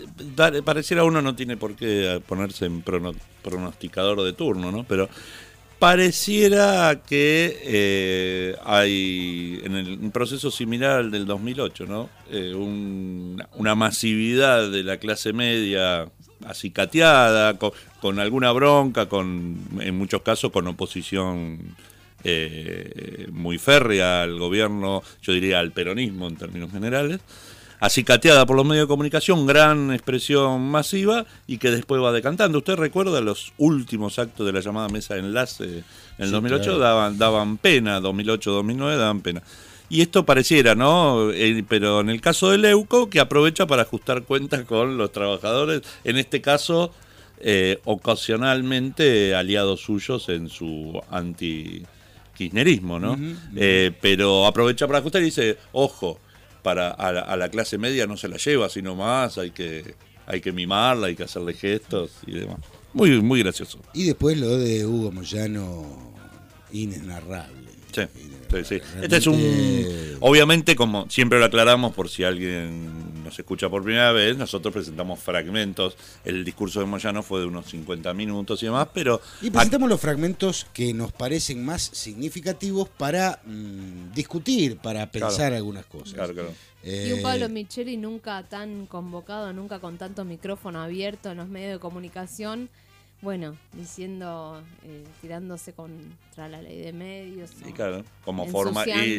pareciera uno no tiene por qué ponerse en pronosticador de turno, ¿no? Pero pareciera que hay en un proceso similar al del 2008, ¿no? Una masividad de la clase media acicateada, con alguna bronca, en muchos casos con oposición muy férrea al gobierno, yo diría al peronismo en términos generales, acicateada por los medios de comunicación, gran expresión masiva y que después va decantando. ¿Usted recuerda los últimos actos de la llamada mesa de enlace en el 2008? Claro. Daban pena, 2008-2009 daban pena. Y esto pareciera, ¿no? Pero en el caso de Leuco, que aprovecha para ajustar cuentas con los trabajadores, en este caso, ocasionalmente aliados suyos en su anti-kirchnerismo, ¿no? Pero aprovecha para ajustar y dice, ojo, a la clase media no se la lleva, sino más, hay que mimarla, hay que hacerle gestos y demás. Muy, muy gracioso. Y después lo de Hugo Moyano, inenarrable. Sí. Sí. Este es obviamente, como siempre lo aclaramos por si alguien nos escucha por primera vez, nosotros presentamos fragmentos. El discurso de Moyano fue de unos 50 minutos y demás, pero... Y presentamos los fragmentos que nos parecen más significativos para discutir, para pensar algunas cosas. Claro. Y un Pablo Micheli nunca tan convocado, nunca con tanto micrófono abierto en los medios de comunicación. Bueno, diciendo, tirándose contra la ley de medios. Y claro, como forma, y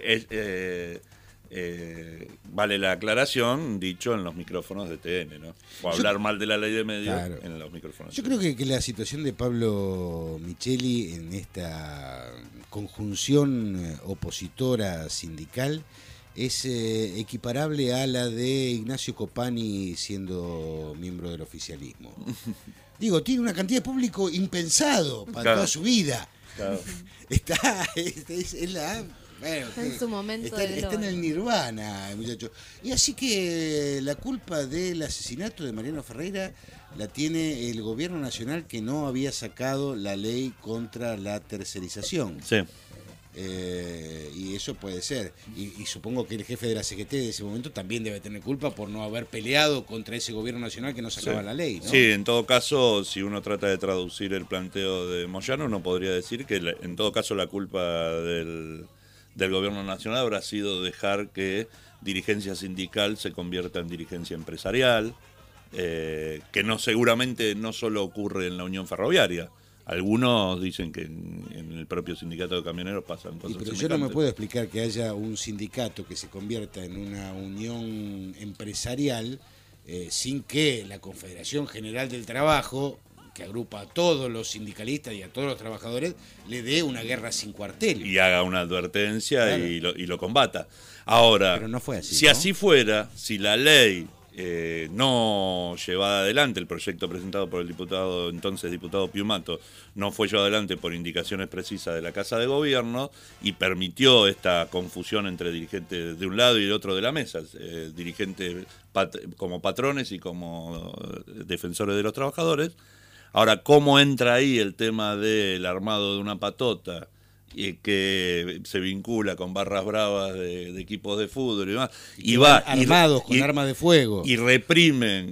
vale la aclaración, dicho en los micrófonos de TN, ¿no? O hablar mal de la ley de medios en los micrófonos. Yo creo que la situación de Pablo Micheli en esta conjunción opositora sindical es equiparable a la de Ignacio Copani siendo miembro del oficialismo. Digo, tiene una cantidad de público impensado para toda su vida. Claro. Está en su momento está en el nirvana, muchacho. Y así que la culpa del asesinato de Mariano Ferreira la tiene el gobierno nacional, que no había sacado la ley contra la tercerización. Sí. Y eso puede ser. Y supongo que el jefe de la CGT de ese momento también debe tener culpa por no haber peleado contra ese gobierno nacional que no sacaba la ley, ¿no? Sí, en todo caso, si uno trata de traducir el planteo de Moyano, uno podría decir que en todo caso la culpa del gobierno nacional habrá sido dejar que dirigencia sindical se convierta en dirigencia empresarial, que seguramente no solo ocurre en la Unión Ferroviaria. Algunos dicen que en el propio sindicato de camioneros pasan cosas pero yo no me puedo explicar que haya un sindicato que se convierta en una unión empresarial sin que la Confederación General del Trabajo, que agrupa a todos los sindicalistas y a todos los trabajadores, le dé una guerra sin cuartel. Y haga una advertencia, claro, y lo combata. Ahora, pero no fue así, si así fuera, si la ley... no llevada adelante, el proyecto presentado por el entonces diputado Piumato, no fue llevado adelante por indicaciones precisas de la Casa de Gobierno y permitió esta confusión entre dirigentes de un lado y del otro de la mesa, dirigentes como patrones y como defensores de los trabajadores. Ahora, ¿cómo entra ahí el tema del armado de una patota que se vincula con barras bravas de equipos de fútbol y demás, y va armados con armas de fuego y reprimen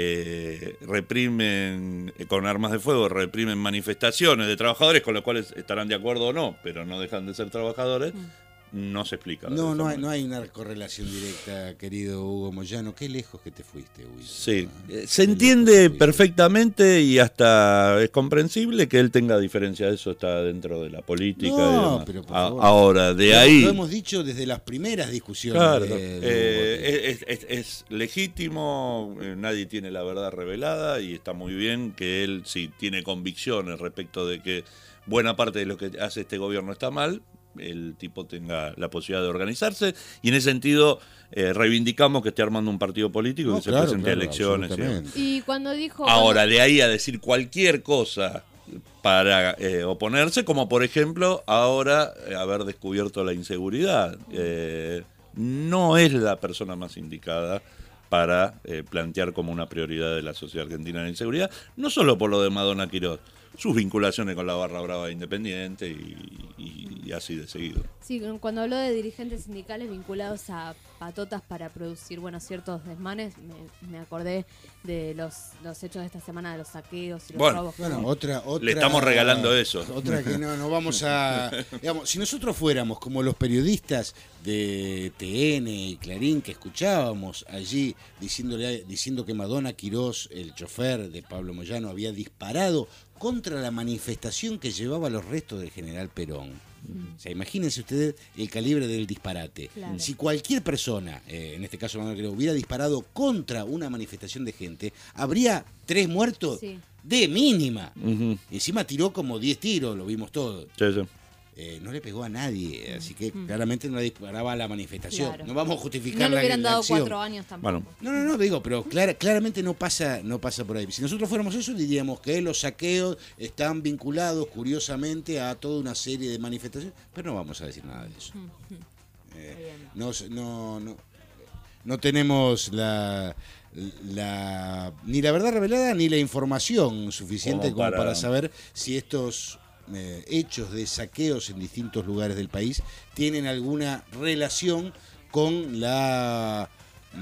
con armas de fuego, reprimen manifestaciones de trabajadores con los cuales estarán de acuerdo o no, pero no dejan de ser trabajadores? No se explica. No hay una correlación directa, querido Hugo Moyano. Qué lejos que te fuiste, Hugo. Sí, se entiende perfectamente y hasta es comprensible que él tenga diferencia de eso, está dentro de la política. No, pero por favor. Ahora, ahí... Lo hemos dicho desde las primeras discusiones. Claro, es legítimo, nadie tiene la verdad revelada y está muy bien que él, si tiene convicciones respecto de que buena parte de lo que hace este gobierno está mal, el tipo tenga la posibilidad de organizarse, y en ese sentido reivindicamos que esté armando un partido político que se presente a elecciones. Y cuando dijo... Ahora, de ahí a decir cualquier cosa para oponerse, como por ejemplo ahora haber descubierto la inseguridad, no es la persona más indicada para plantear como una prioridad de la sociedad argentina la inseguridad, no solo por lo de Madonna Quirós, sus vinculaciones con la barra brava independiente y y así de seguido. Sí, cuando habló de dirigentes sindicales vinculados a patotas para producir, ciertos desmanes, me acordé de los hechos de esta semana de los saqueos y los robos. Bueno, otra le estamos regalando eso. Otra que no vamos a... Digamos, si nosotros fuéramos como los periodistas de TN y Clarín que escuchábamos allí diciendo que Madonna Quirós, el chofer de Pablo Moyano, había disparado contra la manifestación que llevaba los restos del general Perón. O sea, imagínense ustedes el calibre del disparate. Claro. Si cualquier persona, en este caso Manuel Quirós, hubiera disparado contra una manifestación de gente, habría 3 muertos de mínima. Encima tiró como 10 tiros, lo vimos todo. Sí. No le pegó a nadie, así que claramente no le disparaba a la manifestación. Claro. No vamos a justificar no le hubieran la dado acción. 4 años tampoco. Bueno. No, digo, pero claramente no pasa por ahí. Si nosotros fuéramos eso, diríamos que los saqueos están vinculados, curiosamente, a toda una serie de manifestaciones, pero no vamos a decir nada de eso. No tenemos ni la verdad revelada ni la información suficiente como para saber si estos hechos de saqueos en distintos lugares del país tienen alguna relación con la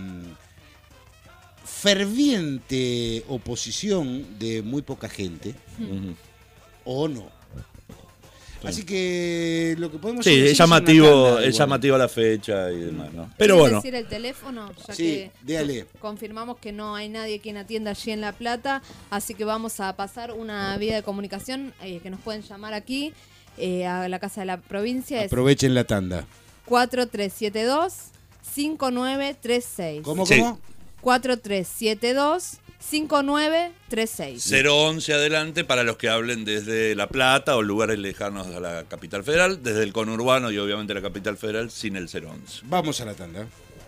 ferviente oposición de muy poca gente o no. Así que lo que podemos decir es llamativo la fecha y demás, ¿no? Pero bueno. Decir el teléfono, ya que déjale. Confirmamos que no hay nadie quien atienda allí en La Plata, así que vamos a pasar una vía de comunicación que nos pueden llamar aquí a la Casa de la Provincia. Aprovechen la tanda. 4372-5936. ¿Cómo? 4372-5936. 011 adelante para los que hablen desde La Plata o lugares lejanos a la capital federal, desde el conurbano y obviamente la capital federal sin el 011. Vamos a la tanda.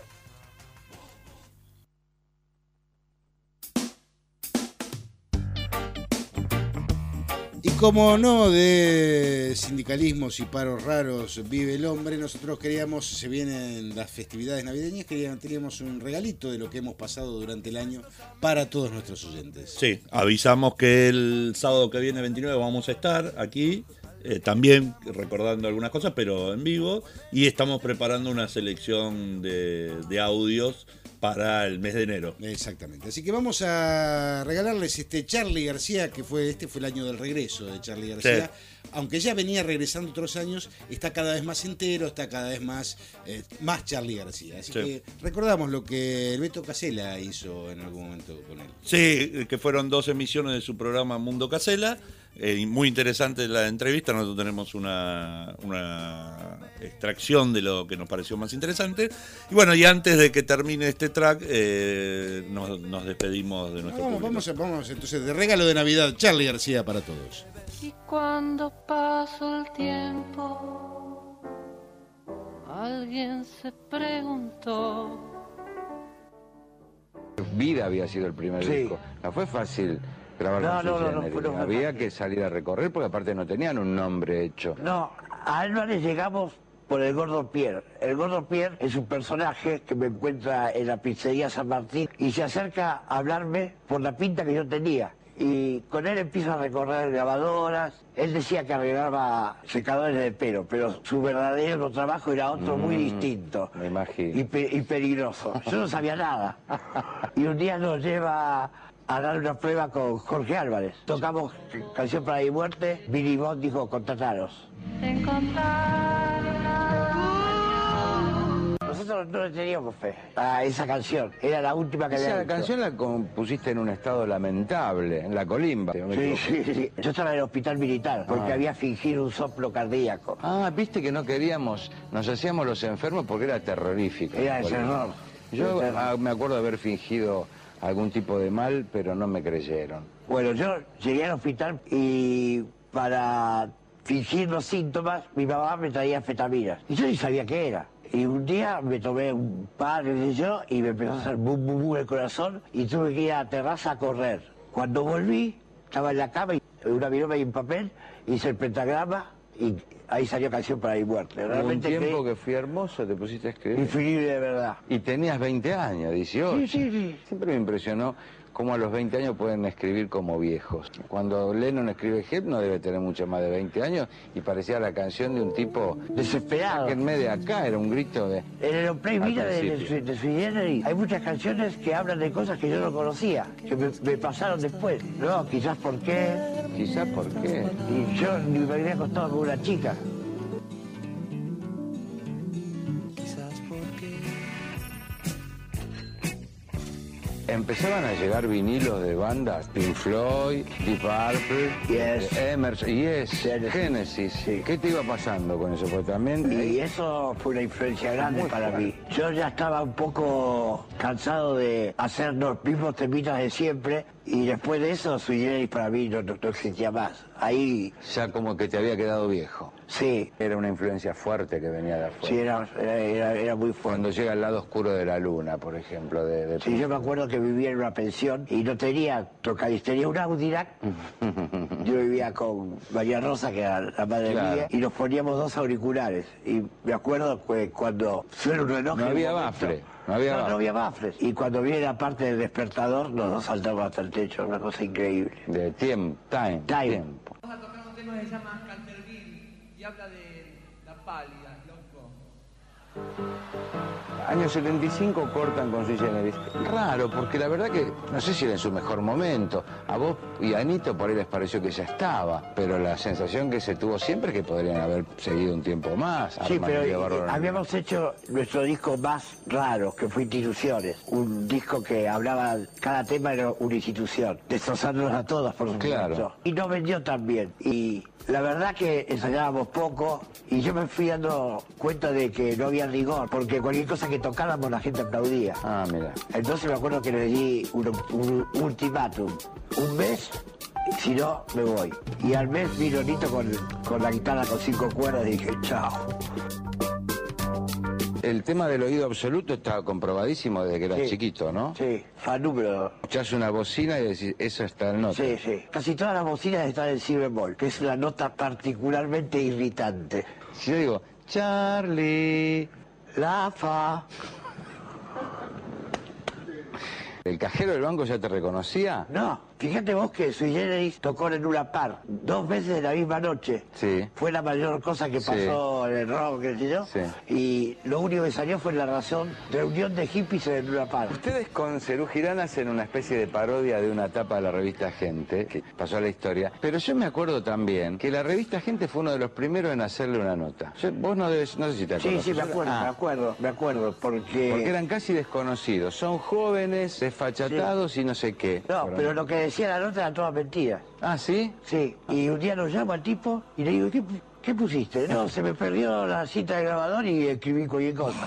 Y como no de sindicalismos y paros raros vive el hombre, nosotros queríamos, se vienen las festividades navideñas, teníamos un regalito de lo que hemos pasado durante el año para todos nuestros oyentes. Sí, avisamos que el sábado que viene 29 vamos a estar aquí, también recordando algunas cosas, pero en vivo, y estamos preparando una selección de audios para el mes de enero. Exactamente. Así que vamos a regalarles Charly García, que fue el año del regreso de Charly García. Sí. Aunque ya venía regresando otros años, está cada vez más entero, está cada vez más Charly García. Así que recordamos lo que el Beto Casella hizo en algún momento con él. Sí, que fueron 2 emisiones de su programa Mundo Casella. Muy interesante la entrevista. Nosotros tenemos una extracción de lo que nos pareció más interesante. Y bueno, y antes de que termine este track, nos despedimos de nuestro público. Vamos entonces de regalo de Navidad, Charly García para todos. Y cuando pasó el tiempo, alguien se preguntó. Vida había sido el primer disco. No fue fácil grabar no, había que salir a recorrer porque aparte no tenían un nombre hecho. No, a Álvarez llegamos por el Gordo Pierre. El Gordo Pierre es un personaje que me encuentra en la pizzería San Martín y se acerca a hablarme por la pinta que yo tenía. Y con él empiezo a recorrer grabadoras. Él decía que arreglaba secadores de pelo, pero su verdadero trabajo era otro muy distinto. Me imagino. Y peligroso. Yo no sabía nada. Y un día nos lleva a dar una prueba con Jorge Álvarez. Tocamos Canción para mi muerte. Billy Bond dijo, contrataros. Nosotros no le teníamos fe a esa canción. Era la última que había hecho. Esa canción la compusiste en un estado lamentable, en la colimba. Sí. Yo estaba en el hospital militar porque había fingido un soplo cardíaco. Viste que no queríamos, nos hacíamos los enfermos porque era terrorífico. Era el terror. Yo me acuerdo de haber fingido algún tipo de mal, pero no me creyeron. Bueno, yo llegué al hospital y para fingir los síntomas, mi mamá me traía anfetaminas. Y yo ni sabía qué era. Y un día me tomé un par, qué sé yo, y me empezó a hacer bum, bum, bum el corazón, y tuve que ir a la terraza a correr. Cuando volví, estaba en la cama, y una viroma y un papel, hice el pentagrama, y ahí salió Canción para mi muerte. Realmente un tiempo que fui hermoso, te pusiste a escribir. Infinible de verdad. Y tenías 20 años, 18. Sí. Siempre me impresionó cómo a los 20 años pueden escribir como viejos. Cuando Lennon escribe Help no debe tener mucho más de 20 años y parecía la canción de un tipo desesperado. Que en medio de acá era un grito de... En el Play Vida de Sui Generis hay muchas canciones que hablan de cosas que yo no conocía, que me pasaron después. No, quizás por qué. Quizás por qué. Y yo ni me había acostado con una chica. Empezaban a llegar vinilos de bandas, Pink Floyd, Deep Purple, Emerson, Genesis. Sí. ¿Qué te iba pasando con eso? Porque también... Y eso fue una influencia grande para mí. Yo ya estaba un poco cansado de hacer los mismos temitas de siempre y después de eso Sui Generis para mí no existía más. Ahí... Ya como que te había quedado viejo. Sí. Era una influencia fuerte que venía de afuera. Sí, era muy fuerte. Cuando llega el lado oscuro de la luna, por ejemplo. Sí, yo me acuerdo que vivía en una pensión y no tenía tocadiscos, tenía un Audirak. Yo vivía con María Rosa, que era la madre mía, y nos poníamos 2 auriculares. Y me acuerdo que cuando suena un reloj... No había bafle. No había bafles. Y cuando viene la parte del despertador, los dos saltamos hasta el techo, una cosa increíble. De tiempo. Tiempo. Vamos a tocar un tema que se llama Canterville y habla de la pálida, loco. Años 75 cortan con Sui Generis. Raro, porque la verdad que no sé si era en su mejor momento. A vos y a Anito por ahí les pareció que ya estaba, pero la sensación que se tuvo siempre es que podrían haber seguido un tiempo más. Sí, pero habíamos hecho nuestro disco más raro, que fue Instituciones. Un disco que hablaba, cada tema era una institución, destrozándonos a todas, por supuesto. Claro. Y no vendió tan bien. Y la verdad que ensayábamos poco y yo me fui dando cuenta de que no había rigor, porque cualquier cosa que tocáramos la gente aplaudía. Ah, mira. Entonces me acuerdo que le di un ultimátum. Un mes, si no, me voy. Y al mes vino Nito con la guitarra con 5 cuerdas y dije, chao. El tema del oído absoluto está comprobadísimo desde que eras chiquito, ¿no? Sí, fan número. Escuchás una bocina y decís, esa está en nota. Sí, sí. Casi todas las bocinas están en si bemol, que es una nota particularmente irritante. Si yo digo, Charlie, la fa. ¿El cajero del banco ya te reconocía? No, fíjate vos que Sui Generis tocó en Luna Park 2 veces en la misma noche. Sí. Fue la mayor cosa que pasó en el rock, qué sé yo. Sí. Y lo único que salió fue La Razón, reunión de hippies en Luna Park. Ustedes con Serú Girán hacen una especie de parodia de una etapa de la revista Gente, que pasó a la historia. Pero yo me acuerdo también que la revista Gente fue uno de los primeros en hacerle una nota. Vos no sé si te acuerdas. Sí, me acuerdo, porque eran casi desconocidos. Son jóvenes, desfachatados y no sé qué. No, pero lo que decía la nota era toda mentira. ¿Ah, sí? Sí. Y un día lo llamo al tipo y le digo, ¿qué pusiste? No, se me perdió la cinta de grabador y escribí cualquier cosa.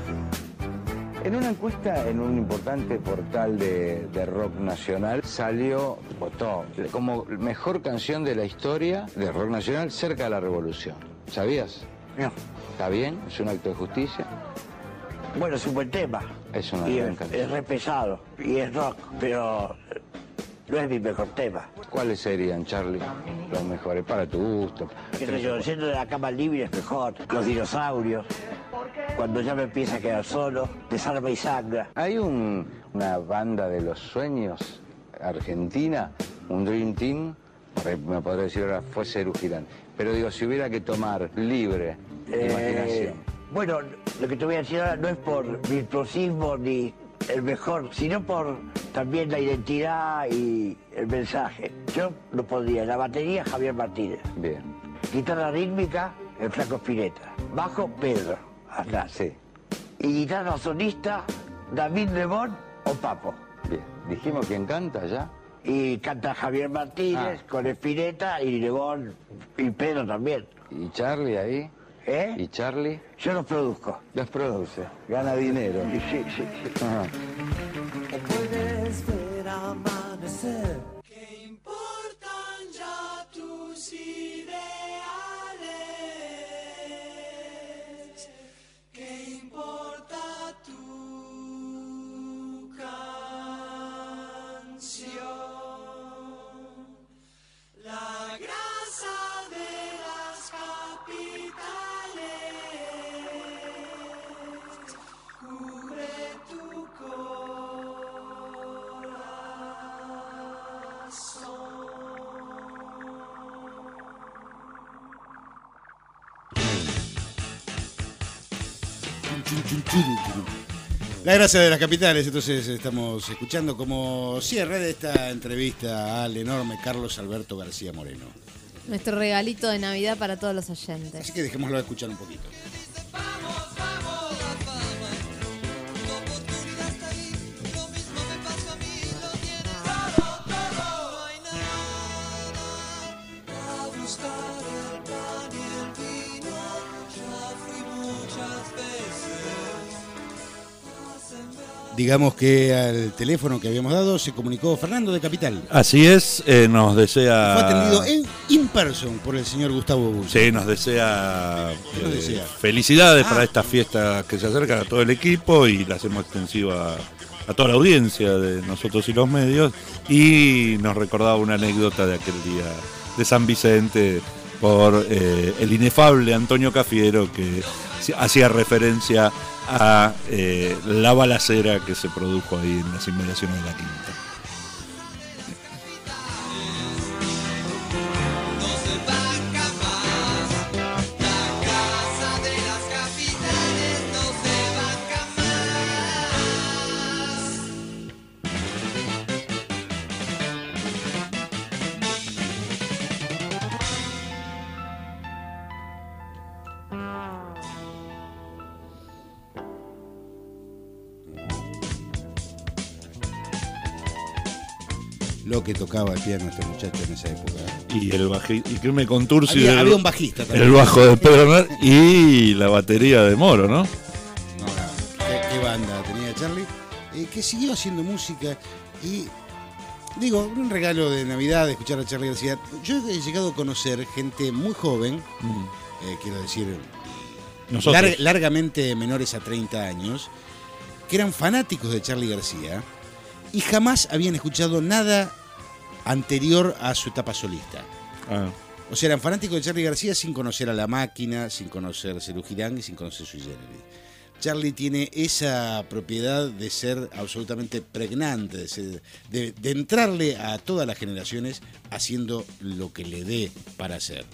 En una encuesta en un importante portal de rock nacional votó como mejor canción de la historia de rock nacional Cerca de la Revolución. ¿Sabías? No. ¿Está bien? ¿Es un acto de justicia? Bueno, es un buen tema. Es una gran canción. Es re pesado y es rock, pero no es mi mejor tema. ¿Cuáles serían, Charlie, los mejores para tu gusto? ¿Qué sé yo? Yendo de la cama libre es mejor. Los dinosaurios. Cuando ya me empieza a quedar solo, Desarma y Sangra. Hay una banda de los sueños argentina, un Dream Team, me podría decir ahora fue Serú Girán. Pero digo, si hubiera que tomar libre imaginación. Bueno, lo que te voy a decir ahora no es por virtuosismo ni el mejor, sino por también la identidad y el mensaje. Yo lo pondría en la batería Javier Martínez. Bien. Guitarra rítmica, el Flaco Spinetta. Bajo, Pedro, acá. Sí. Y guitarra solista, David Lebón o Papo. Bien. Dijimos quién canta ya. Y canta Javier Martínez con Spinetta y Lebón y Pedro también. ¿Y Charlie ahí? ¿Eh? ¿Y Charlie? Yo los produzco. Los produce. Gana dinero. Sí. Ajá. Puedes ver amanecer. ¿Qué importan ya tus ideales? ¿Qué importa tu canción? La grasa de las capitales cubre tu corazón. La grasa de las capitales, entonces estamos escuchando como cierre de esta entrevista al enorme Carlos Alberto García Moreno. Nuestro regalito de Navidad para todos los oyentes. Así que dejémoslo escuchar un poquito. Digamos que al teléfono que habíamos dado se comunicó Fernando de Capital. Así es, nos desea... Fue atendido in person por el señor Gustavo Bulla. Sí, nos desea, felicidades para esta fiesta que se acerca a todo el equipo y la hacemos extensiva a toda la audiencia de nosotros y los medios. Y nos recordaba una anécdota de aquel día de San Vicente por el inefable Antonio Cafiero, que hacía referencia a la balacera que se produjo ahí en las inmediaciones de la Quinta. Lo que tocaba el piano este muchacho en esa época. Y el bajista, y que me contursi había un bajista también. El bajo de Pedro Bernal y la batería de Moro, ¿no? ¿Qué banda tenía Charlie? Que siguió haciendo música y digo, un regalo de Navidad de escuchar a Charlie García. Yo he llegado a conocer gente muy joven, quiero decir, largamente menores a 30 años, que eran fanáticos de Charlie García y jamás habían escuchado nada anterior a su etapa solista. O sea, eran fanáticos de Charlie García sin conocer a La Máquina, sin conocer Serú Girán y sin conocer Sui Generis. Charlie tiene esa propiedad de ser absolutamente pregnante, de entrarle a todas las generaciones haciendo lo que le dé para hacer.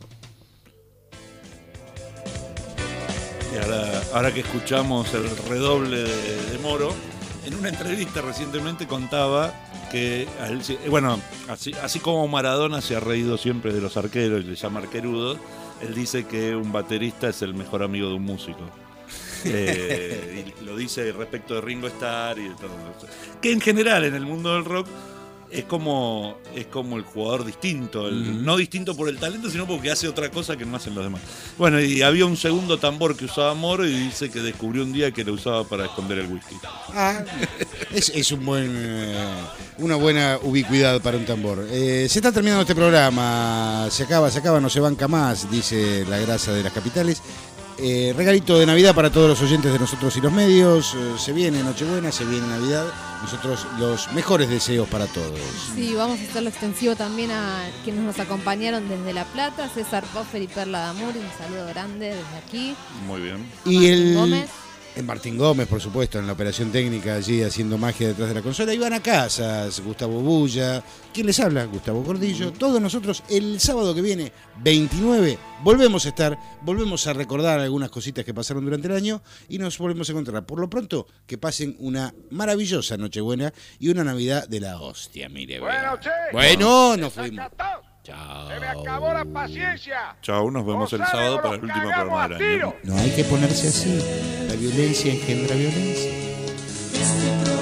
Y ahora que escuchamos el redoble de Moro, en una entrevista recientemente contaba que, bueno, así como Maradona se ha reído siempre de los arqueros y le llama arquerudos, él dice que un baterista es el mejor amigo de un músico. Y lo dice respecto de Ringo Starr y de todo eso. Que en general en el mundo del rock es como el jugador distinto, no distinto por el talento, sino porque hace otra cosa que no hacen los demás. Bueno, y había un segundo tambor que usaba Moro y dice que descubrió un día que lo usaba para esconder el whisky. Es una buena ubicuidad para un tambor. Se está terminando este programa, se acaba, no se banca más, dice la grasa de las capitales. Regalito de Navidad para todos los oyentes de Nosotros y los Medios. Se viene Nochebuena, se viene Navidad. Nosotros los mejores deseos para todos. Sí, vamos a hacerlo extensivo también a quienes nos acompañaron desde La Plata, César Poffer y Perla Damur. Un saludo grande desde aquí. Muy bien. Y Gómez. Martín Gómez, por supuesto, en la operación técnica, allí haciendo magia detrás de la consola. Ivana Casas, Gustavo Bulla. ¿Quién les habla? Gustavo Gordillo. Todos nosotros, el sábado que viene, 29, volvemos a estar, volvemos a recordar algunas cositas que pasaron durante el año y nos volvemos a encontrar. Por lo pronto, que pasen una maravillosa Nochebuena y una Navidad de la hostia, mire. Bueno, nos fuimos. Chao. Se me acabó la paciencia. Chao, nos vemos el sábado para el último programa del año. No hay que ponerse así. La violencia engendra violencia.